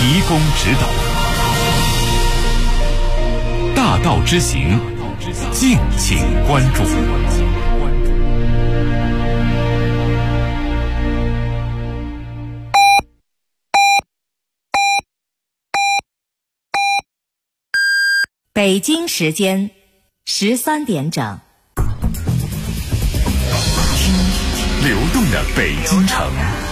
提供指导。大道之行，敬请关注。 北京时间13点整。 流动的北京城，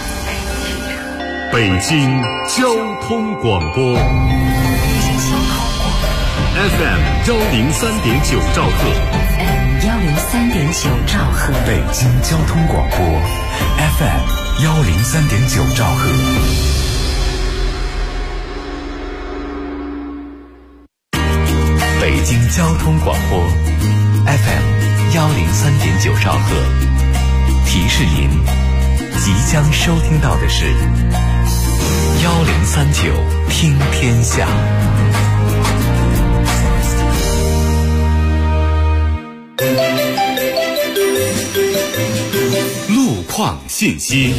北京交通广播 FM 103.9兆赫， 103.9兆赫， 北京交通广播 FM 103.9兆赫。北京交通广播 FM 103.9兆赫，提示您即将收听到的是1039听天下。路况信息。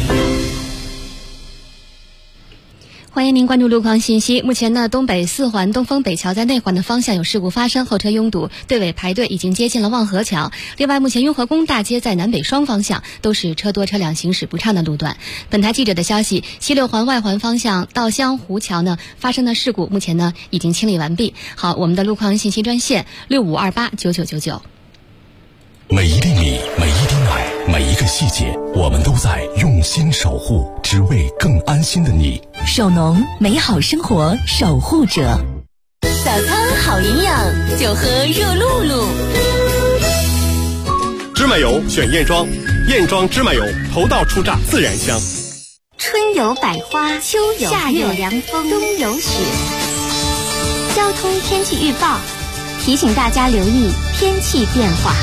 欢迎您关注路况信息。目前呢，东北四环东风北桥在内环的方向有事故发生，后车拥堵，队尾排队已经接近了望河桥。另外，目前雍和宫大街在南北双方向都是车多车辆行驶不畅的路段。本台记者的消息，西六环外环方向稻香湖桥呢发生的事故，目前呢已经清理完毕。好，我们的路况信息专线65289999。 每一粒米，每一滴奶，每一个细节，我们都在用心守护，只为更安心的你。 首农，美好生活守护者。 早餐好营养，就喝热露露。 芝麻油选燕庄，燕庄芝麻油头道出榨，自然香。 春有百花，秋有夏有凉风，冬有雪。交通天气预报提醒大家留意天气变化。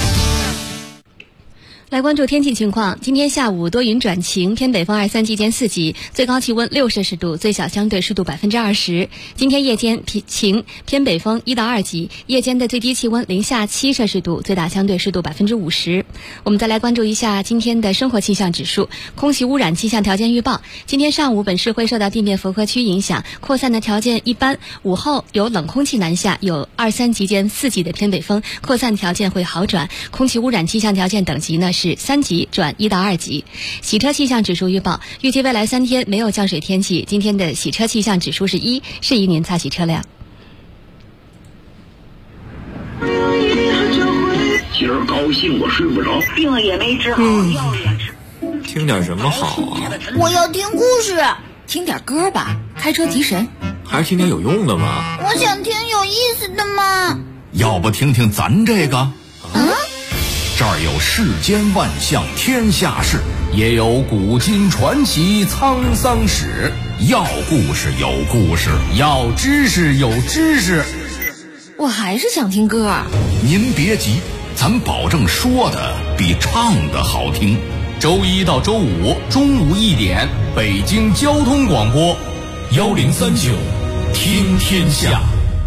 来关注天气情况。今天下午多云转晴，偏北风2、3级见4级，最高气温6摄氏度，最小相对湿度20%。今天夜间晴，偏北风1到2级，夜间的最低气温零下7摄氏度，最大相对湿度50%。我们再来关注一下今天的生活气象指数。空气污染气象条件预报：今天上午本市会受到地面福和区影响，扩散的条件一般，午后有冷空气南下，有2、3级见4级的偏北风，扩散条件会好转。空气污染气象条件等级呢是3级转1到2级。洗车气象指数预报，预计未来3天没有降水天气，今天的洗车气象指数是1，适宜您擦洗车辆。 今儿高兴我睡不着， 病也没治好，药也吃。 听点什么好啊？ 我要听故事。 听点歌吧，开车提神。 还是听点有用的吧。 我想听有意思的嘛。 要不听听咱这个？这儿有世间万象天下事，也有古今传奇沧桑史。要故事有故事，要知识有知识。 我还是想听歌。 您别急，咱保证说的比唱的好听。周1到周5中午1点，北京交通广播1039听天下。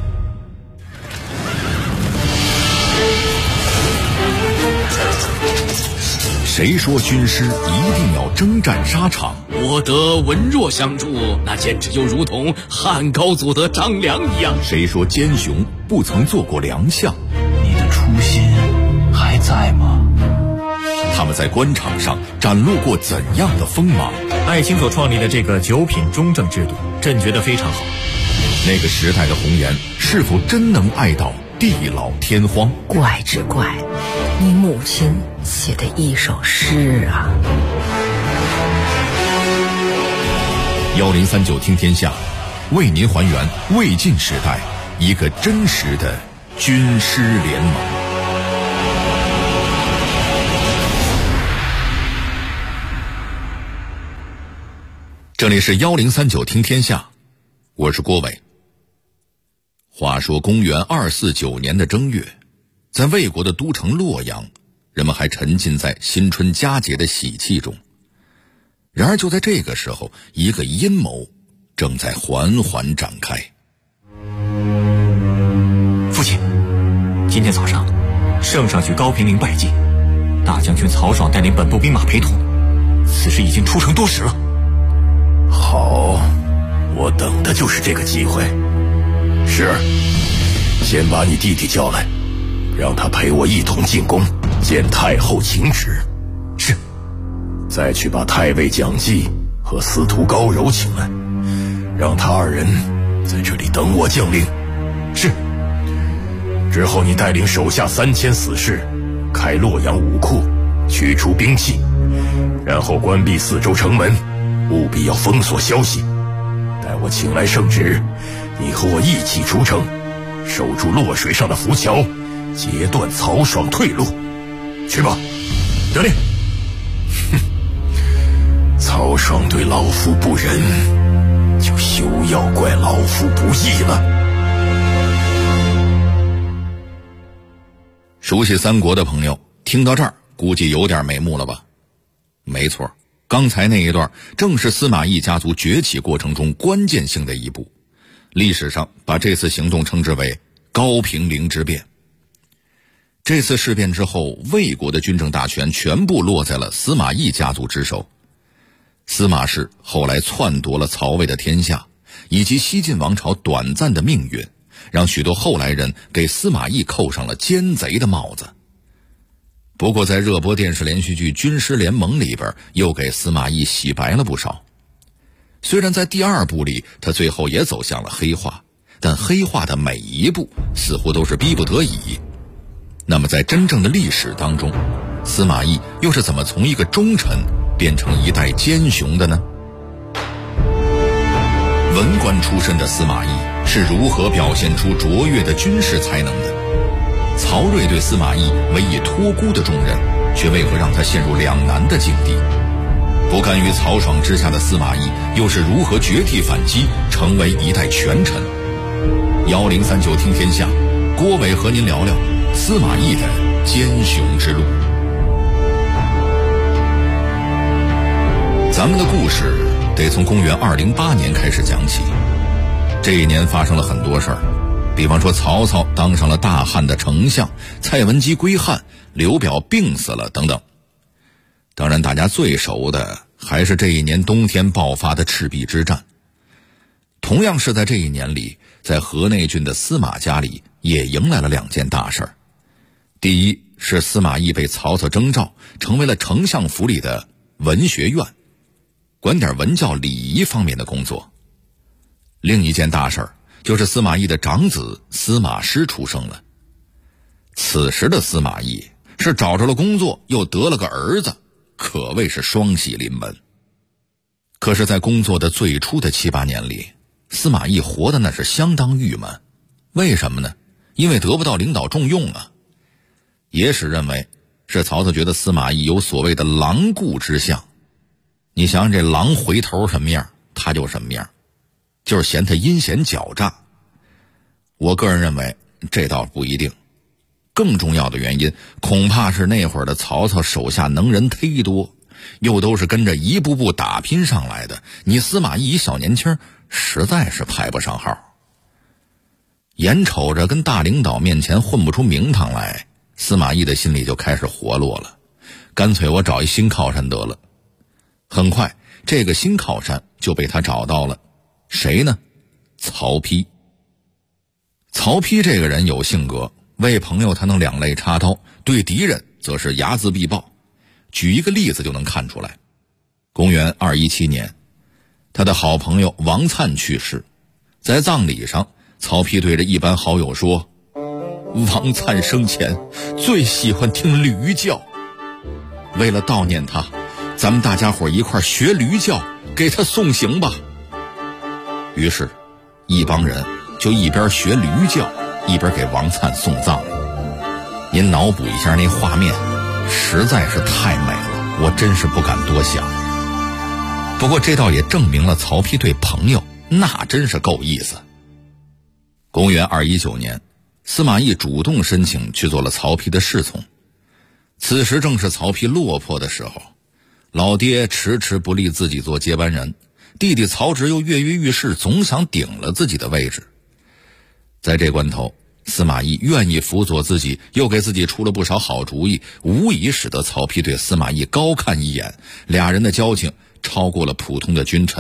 谁说军师一定要征战沙场？ 我得文弱相助，那简直就如同汉高祖得张良一样。 谁说奸雄不曾做过良相？ 你的初心还在吗？ 他们在官场上展露过怎样的锋芒？ 爱卿所创立的这个9品中正制度，朕觉得非常好。 那个时代的红颜是否真能爱到地老天荒？ 怪只怪你母亲写的一首诗啊。 1039听天下，为您还原魏晋时代一个真实的军师联盟。这里是1039听天下，我是郭伟。话说公元249年的正月，在魏国的都城洛阳，人们还沉浸在新春佳节的喜气中。然而就在这个时候，一个阴谋正在缓缓展开。 父亲，今天早上圣上去高平陵拜祭，大将军曹爽带领本部兵马陪同，此事已经出城多时了。 好，我我等的就是这个机会。是，先把你弟弟叫来，让他陪我一同进宫见太后请旨。 是。 再去把太尉蒋济和司徒高柔请来，让他二人在这里等我将令。 是。 之后你带领手下3000死士，开洛阳武库，取出兵器，然后关闭4周城门，务必要封锁消息。待我请来圣旨，你和我一起出城，守住洛水上的浮桥，截断曹爽退路。去吧。 得令。 曹爽对老夫不仁，就休要怪老夫不义了。 熟悉三国的朋友听到这儿估计有点眉目了吧？没错，刚才那一段正是司马懿家族崛起过程中关键性的一步，历史上把这次行动称之为高平陵之变。这次事变之后，魏国的军政大权全部落在了司马懿家族之手。司马氏后来篡夺了曹魏的天下，以及西晋王朝短暂的命运，让许多后来人给司马懿扣上了奸贼的帽子。不过在热播电视连续剧《军师联盟》里边，又给司马懿洗白了不少。虽然在第2部里他最后也走向了黑化，但黑化的每一步似乎都是逼不得已。那么在真正的历史当中，司马懿又是怎么从一个忠臣变成一代奸雄的呢？文官出身的司马懿是如何表现出卓越的军事才能的？曹睿对司马懿委以托孤的重任，却为何让他陷入两难的境地？不甘于曹爽之下的司马懿又是如何绝地反击，成为一代权臣？1039听天下，郭伟和您聊聊司马懿的奸雄之路。咱们的故事得从公元208年开始讲起。这一年发生了很多事儿，比方说曹操当上了大汉的丞相，蔡文姬归汉，刘表病死了等等。当然大家最熟的还是这一年冬天爆发的赤壁之战。同样是在这一年里，在河内郡的司马家里也迎来了2件大事儿。第一是司马懿被曹操征召，成为了丞相府里的文学院，管点文教礼仪方面的工作。另一件大事儿就是司马懿的长子司马师出生了。此时的司马懿是找着了工作，又得了个儿子，可谓是双喜临门。可是在工作的最初的7、8年里，司马懿活的那是相当郁闷。为什么呢？因为得不到领导重用啊。野史认为是曹操觉得司马懿有所谓的狼顾之相。你想想这狼回头什么样，他就什么样，就是嫌他阴险狡诈。我个人认为这倒不一定，更重要的原因恐怕是那会儿的曹操手下能人忒多，又都是跟着一步步打拼上来的，你司马懿一小年轻实在是排不上号。眼瞅着跟大领导面前混不出名堂来，司马懿的心里就开始活络了，干脆我找一新靠山得了。很快这个新靠山就被他找到了，谁呢？曹丕。曹丕这个人有性格，为朋友他能两肋插刀，对敌人则是睚眦必报。举一个例子就能看出来。公元217年，他的好朋友王粲去世，在葬礼上，曹丕对着一般好友说，王粲生前最喜欢听驴叫，为了悼念他，咱们大家伙一块学驴叫，给他送行吧。于是一帮人就一边学驴叫，一边给王粲送葬。您脑补一下那画面，实在是太美了，我真是不敢多想。不过这倒也证明了曹丕对朋友那真是够意思。公元219年，司马懿主动申请去做了曹丕的侍从。此时正是曹丕落魄的时候，老爹迟迟不立自己做接班人，弟弟曹植又跃跃欲试，总想顶了自己的位置。在这关头，司马懿愿意辅佐自己，又给自己出了不少好主意，无疑使得曹丕对司马懿高看一眼，俩人的交情超过了普通的君臣，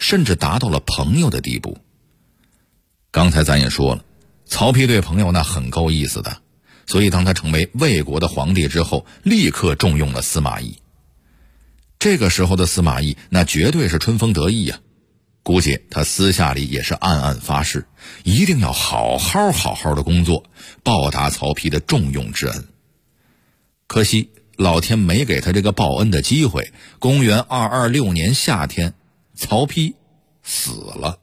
甚至达到了朋友的地步。刚才咱也说了，曹丕对朋友那很够意思的，所以当他成为魏国的皇帝之后，立刻重用了司马懿。这个时候的司马懿那绝对是春风得意啊，估计他私下里也是暗暗发誓，一定要好好的工作，报答曹丕的重用之恩。可惜老天没给他这个报恩的机会。公元226年夏天，曹丕死了。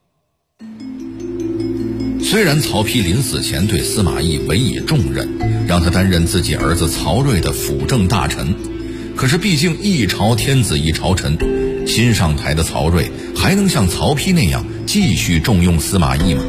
虽然曹丕临死前对司马懿委以重任，让他担任自己儿子曹睿的辅政大臣，可是毕竟一朝天子一朝臣，新上台的曹睿还能像曹丕那样继续重用司马懿吗？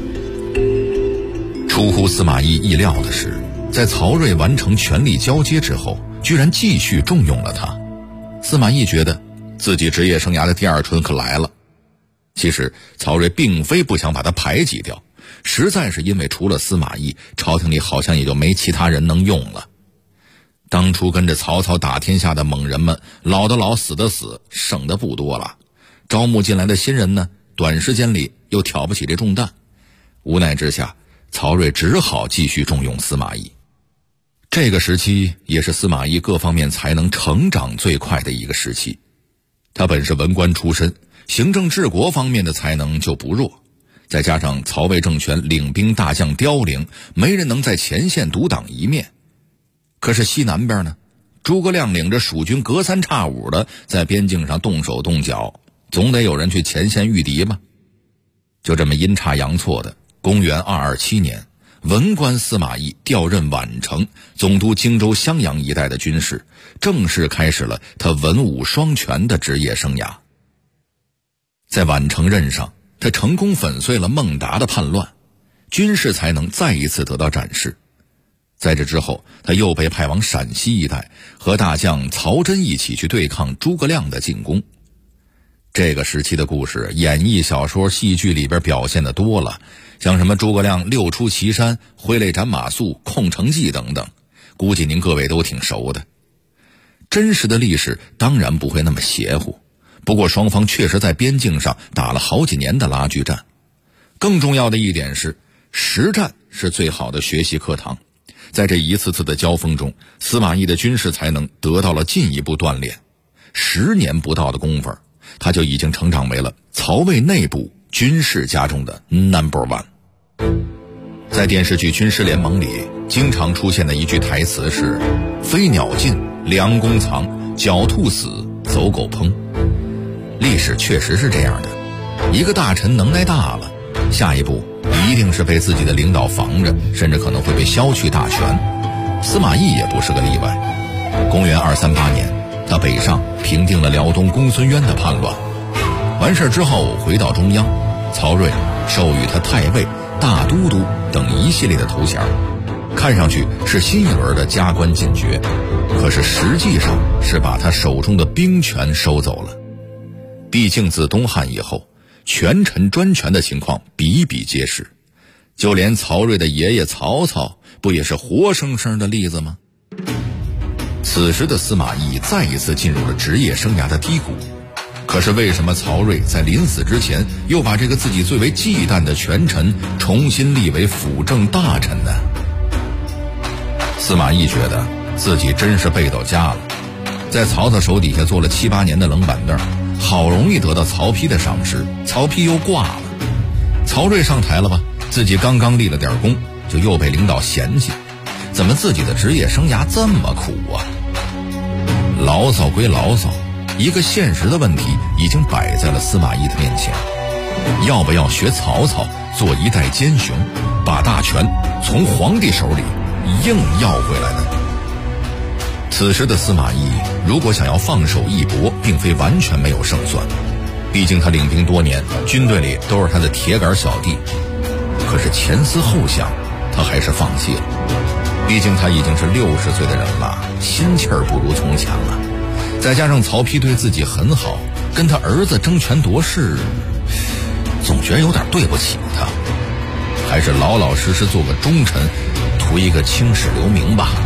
出乎司马懿意料的是，在曹睿完成权力交接之后，居然继续重用了他。司马懿觉得自己职业生涯的第二春可来了。其实曹睿并非不想把他排挤掉，实在是因为除了司马懿，朝廷里好像也就没其他人能用了。当初跟着曹操打天下的猛人们，老的老，死的死，剩的不多了。招募进来的新人呢，短时间里又挑不起这重担。无奈之下，曹睿只好继续重用司马懿。这个时期也是司马懿各方面才能成长最快的一个时期。他本是文官出身，行政治国方面的才能就不弱，再加上曹魏政权领兵大将凋零，没人能在前线独当一面。可是西南边呢，诸葛亮领着蜀军隔三差五的在边境上动手动脚，总得有人去前线御敌吧。就这么阴差阳错的，公元227年，文官司马懿调任宛城，总督荆州襄阳一带的军事，正式开始了他文武双全的职业生涯。在宛城任上，他成功粉碎了孟达的叛乱，军事才能再一次得到展示。在这之后，他又被派往陕西一带，和大将曹真一起去对抗诸葛亮的进攻。这个时期的故事，演绎小说、戏剧里边表现的多了，像什么诸葛亮六出祁山、挥泪斩马谡、控城计等等，估计您各位都挺熟的。真实的历史当然不会那么邪乎，不过双方确实在边境上打了好几年的拉锯战。更重要的一点是，实战是最好的学习课堂。在这一次次的交锋中，司马懿的军事才能得到了进一步锻炼。10年不到的功夫，他就已经成长为了曹魏内部军事家中的 No.1。 在电视剧《军师联盟》里经常出现的一句台词是：飞鸟尽，良弓藏，狡兔死，走狗烹。历史确实是这样的，一个大臣能耐大了，下一步一定是被自己的领导防着，甚至可能会被削去大权。司马懿也不是个例外。公元238年，他北上平定了辽东公孙渊的叛乱，完事之后回到中央，曹睿授予他太尉、大都督等一系列的头衔，看上去是新一轮的加官进爵，可是实际上是把他手中的兵权收走了。毕竟自东汉以后，权臣专权的情况比比皆是，就连曹睿的爷爷曹操不也是活生生的例子吗？此时的司马懿再一次进入了职业生涯的低谷，可是为什么曹睿在临死之前又把这个自己最为忌惮的权臣重新立为辅政大臣呢？司马懿觉得自己真是背到家了，在曹操手底下做了7、8年的冷板凳，好容易得到曹丕的赏识，曹丕又挂了。曹睿上台了吧，自己刚刚立了点功，就又被领导嫌弃，怎么自己的职业生涯这么苦啊？牢骚归牢骚，一个现实的问题已经摆在了司马懿的面前，要不要学曹操做一代奸雄，把大权从皇帝手里硬要回来呢？此时的司马懿如果想要放手一搏，并非完全没有胜算，毕竟他领兵多年，军队里都是他的铁杆小弟。可是前思后想，他还是放弃了，毕竟他已经是60岁的人了，心气儿不如从前了，再加上曹丕对自己很好，跟他儿子争权夺势，总觉得有点对不起他，还是老老实实做个忠臣，图一个青史留名吧。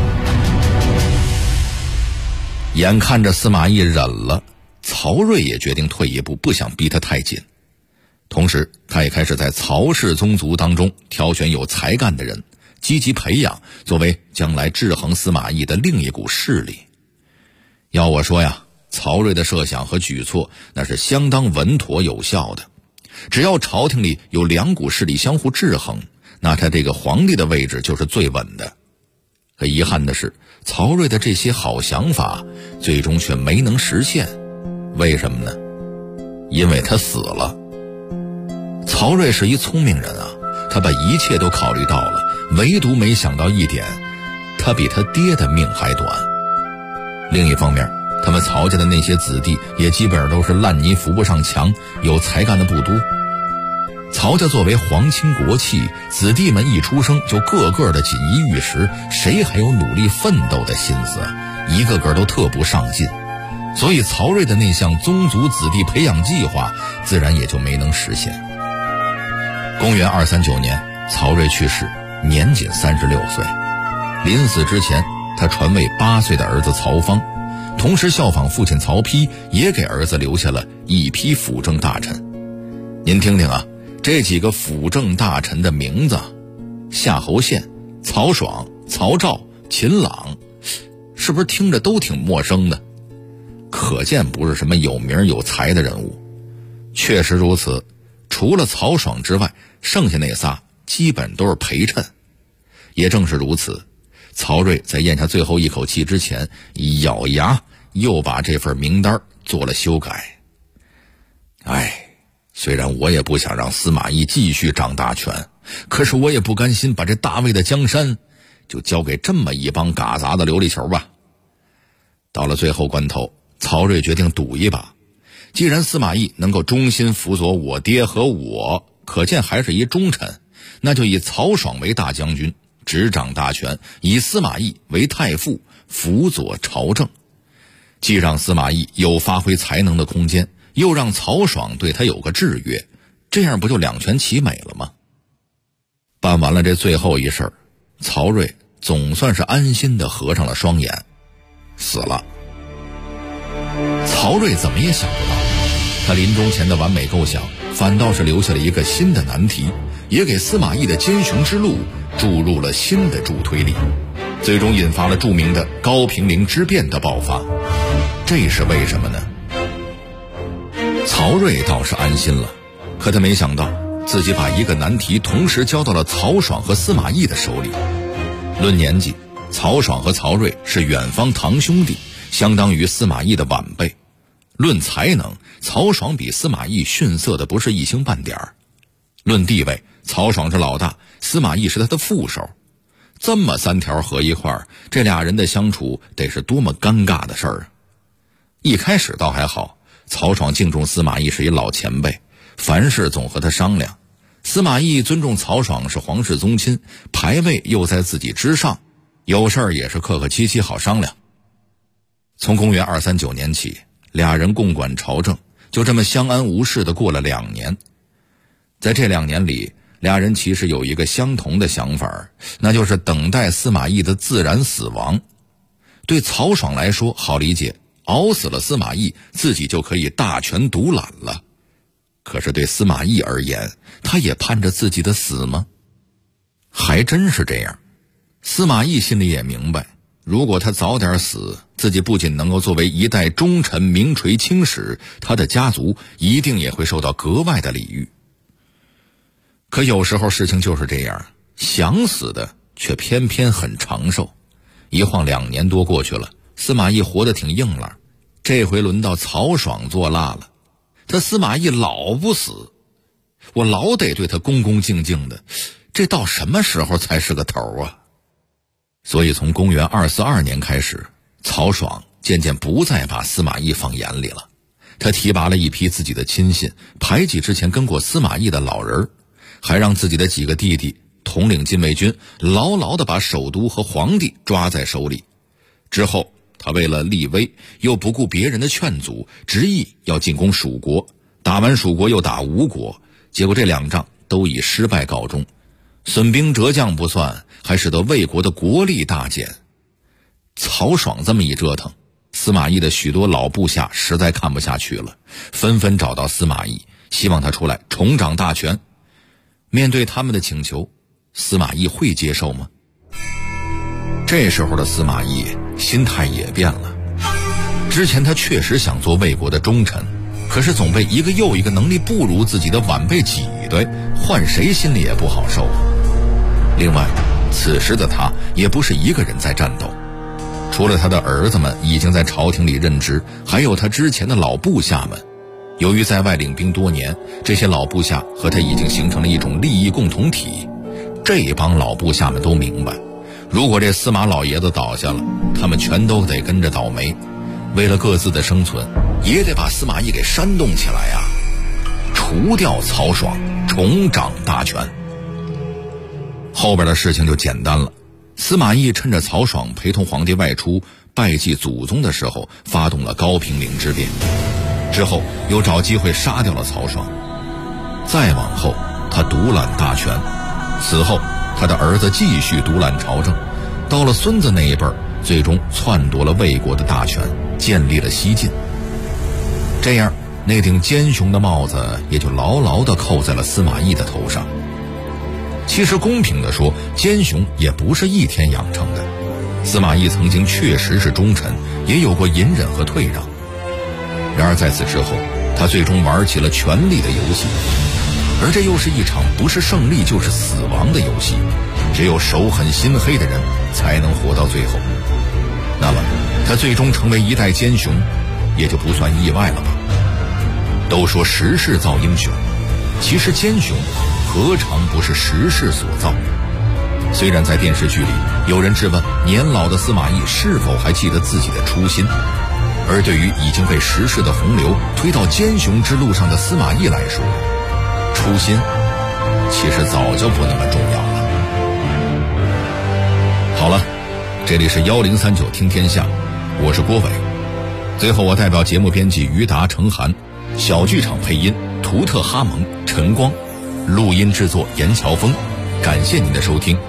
眼看着司马懿忍了，曹睿也决定退一步，不想逼他太紧， 同时他也开始在曹氏宗族当中挑选有才干的人，积极培养，作为将来制衡司马懿的另一股势力。要我说呀，曹睿的设想和举措那是相当稳妥有效的。只要朝廷里有两股势力相互制衡，那他这个皇帝的位置就是最稳的。可遗憾的是，曹睿的这些好想法最终却没能实现。为什么呢？因为他死了。曹睿是一聪明人啊，他把一切都考虑到了，唯独没想到一点，他比他爹的命还短。另一方面，他们曹家的那些子弟也基本上都是烂泥扶不上墙，有才干的不多。曹家作为皇亲国戚，子弟们一出生就个个的锦衣玉食，谁还有努力奋斗的心思啊？一个个都特不上进。所以曹睿的那项宗族子弟培养计划自然也就没能实现。公元239年，曹睿去世，年仅36岁。临死之前，他传位8岁的儿子曹芳，同时效仿父亲曹丕，也给儿子留下了一批辅政大臣。您听听啊，这几个辅政大臣的名字：夏侯宪、曹爽、曹昭、秦朗，是不是听着都挺陌生的？可见不是什么有名有才的人物。确实如此，除了曹爽之外，剩下那仨基本都是陪衬。也正是如此，曹睿在咽下最后一口气之前，一咬牙又把这份名单做了修改。虽然我也不想让司马懿继续掌大权，可是我也不甘心把这大魏的江山就交给这么一帮嘎杂的琉璃球吧。到了最后关头，曹睿决定赌一把，既然司马懿能够忠心辅佐我爹和我，可见还是一忠臣，那就以曹爽为大将军，执掌大权，以司马懿为太傅，辅佐朝政。既让司马懿有发挥才能的空间，又让曹爽对他有个制约，这样不就两全其美了吗？办完了这最后一事，曹睿总算是安心地合上了双眼，死了。曹睿怎么也想不到，他临终前的完美构想反倒是留下了一个新的难题，也给司马懿的奸雄之路注入了新的助推力，最终引发了著名的高平陵之变的爆发。这是为什么呢？曹睿倒是安心了，可他没想到自己把一个难题同时交到了曹爽和司马懿的手里。论年纪，曹爽和曹睿是远方堂兄弟，相当于司马懿的晚辈。论才能，曹爽比司马懿逊色的不是一星半点儿。论地位，曹爽是老大，司马懿是他的副手。这么三条合一块儿，这俩人的相处得是多么尴尬的事儿啊！一开始倒还好，曹爽敬重司马懿是一老前辈，凡事总和他商量。司马懿尊重曹爽是皇室宗亲，排位又在自己之上，有事儿也是客客气气好商量。从公元239年起，俩人共管朝政，就这么相安无事地过了2年。在这2年里，俩人其实有一个相同的想法，那就是等待司马懿的自然死亡。对曹爽来说好理解，熬死了司马懿，自己就可以大权独揽了。可是对司马懿而言，他也盼着自己的死吗？还真是这样。司马懿心里也明白，如果他早点死，自己不仅能够作为一代忠臣名垂青史，他的家族一定也会受到格外的礼遇。可有时候事情就是这样，想死的却偏偏很长寿。一晃2年多过去了，司马懿活得挺硬朗，这回轮到曹爽做辣了。他司马懿老不死，我老得对他恭恭敬敬的，这到什么时候才是个头啊？所以从公元242年开始，曹爽渐渐不再把司马懿放眼里了。他提拔了一批自己的亲信，排挤之前跟过司马懿的老人，还让自己的几个弟弟统领禁卫军，牢牢地把首都和皇帝抓在手里。之后他为了立威，又不顾别人的劝阻，执意要进攻蜀国，打完蜀国又打吴国，结果这2仗都以失败告终，损兵折将不算，还使得魏国的国力大减。曹爽这么一折腾，司马懿的许多老部下实在看不下去了，纷纷找到司马懿， 希望他出来重掌大权。面对他们的请求，司马懿会接受吗？这时候的司马懿心态也变了。之前他确实想做魏国的忠臣，可是总被一个又一个能力不如自己的晚辈挤兑，换谁心里也不好受啊。另外，此时的他也不是一个人在战斗，除了他的儿子们已经在朝廷里任职，还有他之前的老部下们。由于在外领兵多年，这些老部下和他已经形成了一种利益共同体。这帮老部下们都明白，如果这司马老爷子倒下了，他们全都得跟着倒霉。为了各自的生存，也得把司马懿给煽动起来呀，除掉曹爽，重掌大权。后边的事情就简单了。司马懿趁着曹爽陪同皇帝外出拜祭祖宗的时候，发动了高平陵之变，之后又找机会杀掉了曹爽。再往后，他独揽大权，此后他的儿子继续独揽朝政，到了孙子那一辈，最终篡夺了魏国的大权，建立了西晋。这样，那顶奸雄的帽子也就牢牢地扣在了司马懿的头上。其实公平地说，奸雄也不是一天养成的。司马懿曾经确实是忠臣，也有过隐忍和退让。然而在此之后，他最终玩起了权力的游戏，而这又是一场不是胜利就是死亡的游戏，只有手狠心黑的人才能活到最后。那么他最终成为一代奸雄，也就不算意外了吧。都说时势造英雄，其实奸雄何尝不是时势所造？虽然在电视剧里有人质问年老的司马懿是否还记得自己的初心，而对于已经被时势的洪流推到奸雄之路上的司马懿来说，初心其实早就不那么重要了。好了，这里是1039听天下，我是郭伟。最后我代表节目编辑于达、程涵，小剧场配音图特哈蒙、陈光，录音制作严乔峰，感谢您的收听。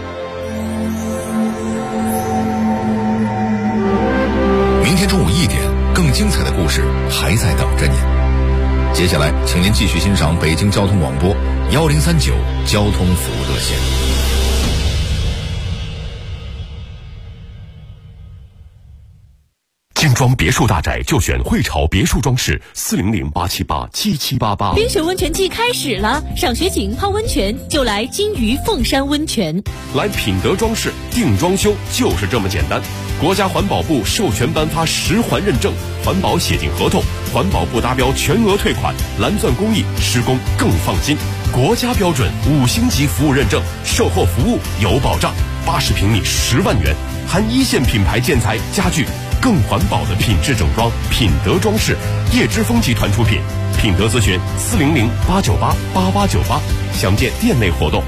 明天中午1点，更精彩的故事还在等着您。接下来请您继续欣赏北京交通广播1039交通服务热线。 精装别墅大宅就选汇潮别墅装饰，400-878-7788。 冰雪温泉季开始了，赏雪景、泡温泉就来金鱼凤山温泉。 来品德装饰定装修就是这么简单。国家环保部授权颁发10环认证，环保写进合同，环保部达标全额退款，蓝钻工艺，施工更放心。国家标准5星级服务认证，售后服务有保障，80平米10万元，含1线品牌建材家具。更环保的品质整装，品德装饰，叶之峰集团出品。品德咨询400-898-8898，详见店内活动。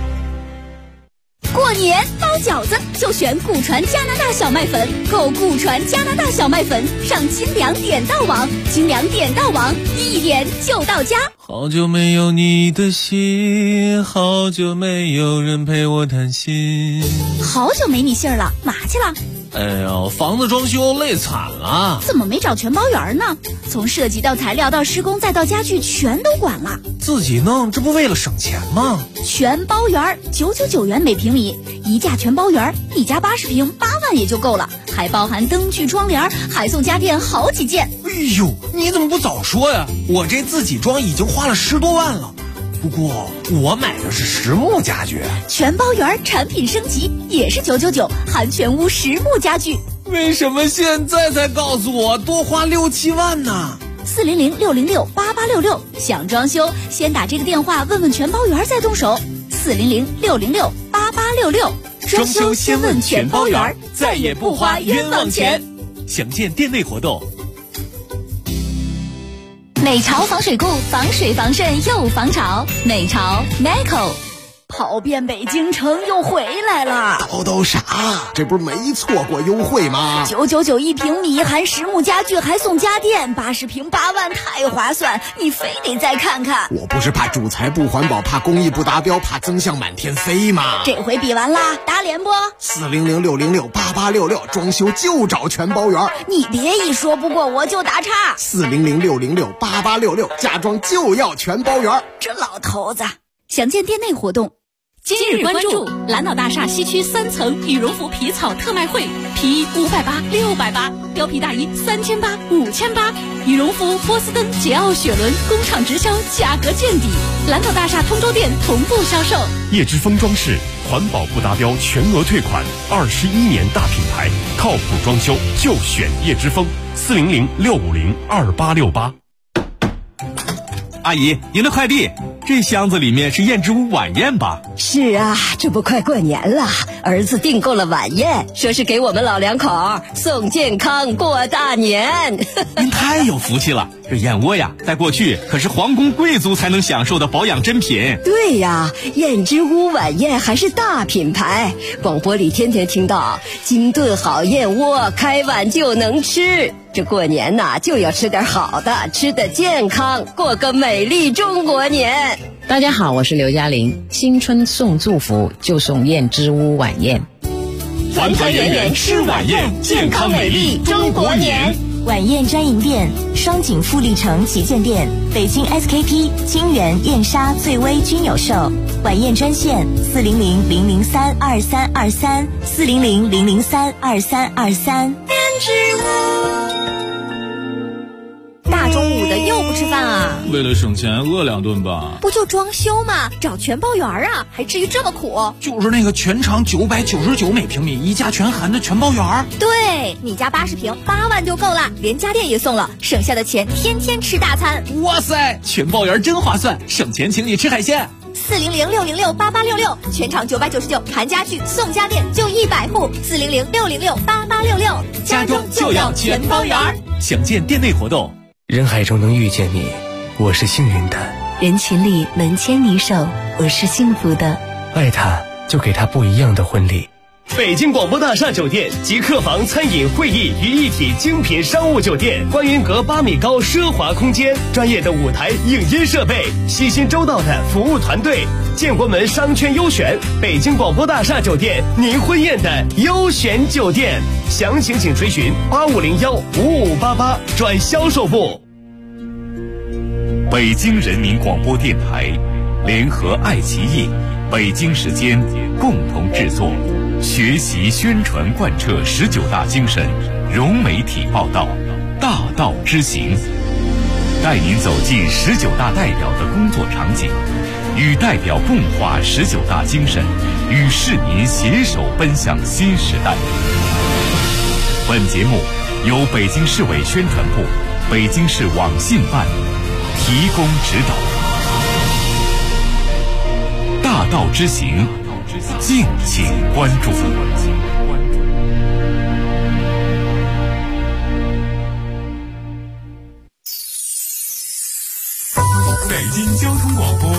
过年包饺子就选古传加拿大小麦粉，购古传加拿大小麦粉上金粮点到网，金粮点到网一点就到家。 好久没有你的信，好久没有人陪我谈心。 好久没你信儿了，嘛去了？ 哎呀，房子装修累惨了。 怎么没找全包员呢？从设计到材料到施工再到家具全都管了。 自己弄，这不为了省钱吗？ 全包员999元每平米，一价全包员，一家80平8万也就够了，还包含灯具窗帘，还送家电好几件。 哎呦，你怎么不早说呀？我这自己装已经花了10多万了。不过我买的是实木家具， 全包员产品升级也是999，含全屋实木家具。 为什么现在才告诉我多花6、7万呢 ？400-606-8866，想装修先打这个电话问问全包员再动手。400-606-8866， 装修先问全包员，再也不花冤枉钱。详见店内活动。 美潮防水固，防水防渗又防潮。美潮 Meco。 跑遍北京城又回来了。 叨啥？这不是没错过优惠吗 ？999一平米，含实木家具还送家电，80平8万，太划算！你非得再看看。 我不是怕主材不环保，怕工艺不达标，怕增项满天飞吗？ 这回比完啦，打脸不？400-606-8866，装修就找全包圆。你别一说不过我就打岔。 400-606-8866，家装就要全包圆。 这老头子，详见店内活动。 今日关注蓝岛大厦西区3层羽绒服皮草特卖会，皮衣580、680，貂皮大衣3800、5800，羽绒服波司登、捷奥、雪伦工厂直销，价格见底。蓝岛大厦通州店同步销售。 叶之峰装饰环保不达标全额退款，21年大品牌，靠谱装修就选叶之峰。400-650-2868。 阿姨，您的快递。这箱子里面是燕之屋晚宴吧？ 是啊，这不快过年了，儿子订购了晚宴，说是给我们老两口送健康过大年。 您太有福气了，这燕窝呀，在过去可是皇宫贵族才能享受的保养珍品。 对呀，燕之屋晚宴还是大品牌，广播里天天听到精炖好燕窝，开碗就能吃。这过年呐，就要吃点好的，吃得健康，过个美丽中国年。 大家好，我是刘嘉玲。新春送祝福就送燕之屋晚宴， 团团圆圆吃晚宴，健康美丽中国年。 晚宴专营店：双井富力城旗舰店、北京 SKP、金源、燕莎、醉威均有售。晚宴专线：400-003-2323，400-003-2323。 大中午的又不吃饭啊？ 为了省钱饿2顿吧。 不就装修吗？找全包圆啊，还至于这么苦？ 就是那个全长999每平米，一家全含的全包圆。 对，你家80平8万就够了，连家电也送了，省下的钱天天吃大餐。 哇塞，全包圆真划算，省钱请你吃海鲜。 400-606-8866，全场999，含家具送家电就100户。400-606-8866， 家装就要全包圆。详见店内活动。 人海中能遇见你，我是幸运的； 人群里能牵你手，我是幸福的。 爱他，就给他不一样的婚礼。 北京广播大厦酒店集客房、餐饮、会议于一体精品商务酒店，观云阁8米高奢华空间，专业的舞台影音设备，细心周到的服务团队，建国门商圈优选，北京广播大厦酒店，您婚宴的优选酒店。详情请垂询8501-5588转销售部。 北京人民广播电台联合爱奇艺、北京时间共同制作，学习宣传贯彻19大精神，融媒体报道，大道之行，带您走进19大代表的工作场景，与代表共话19大精神，与市民携手奔向新时代。本节目由北京市委宣传部、北京市网信办提供指导。大道之行，敬请关注。北京交通广播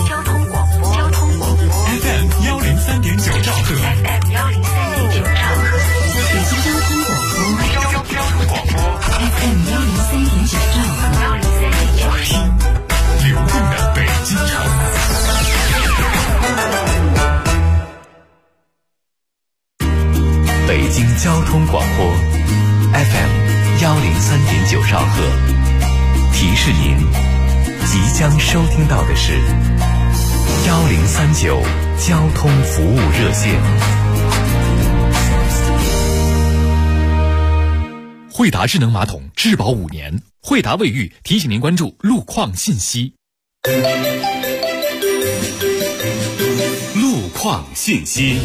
FM 103.9兆赫， 北京交通广播 FM 103.9兆赫， 流动的北京城。北京交通广播 FM 103.9兆赫，提示您即将收听到的是1039交通服务热线。 惠达智能马桶质保5年，惠达卫浴提醒您关注路况信息。 路况信息。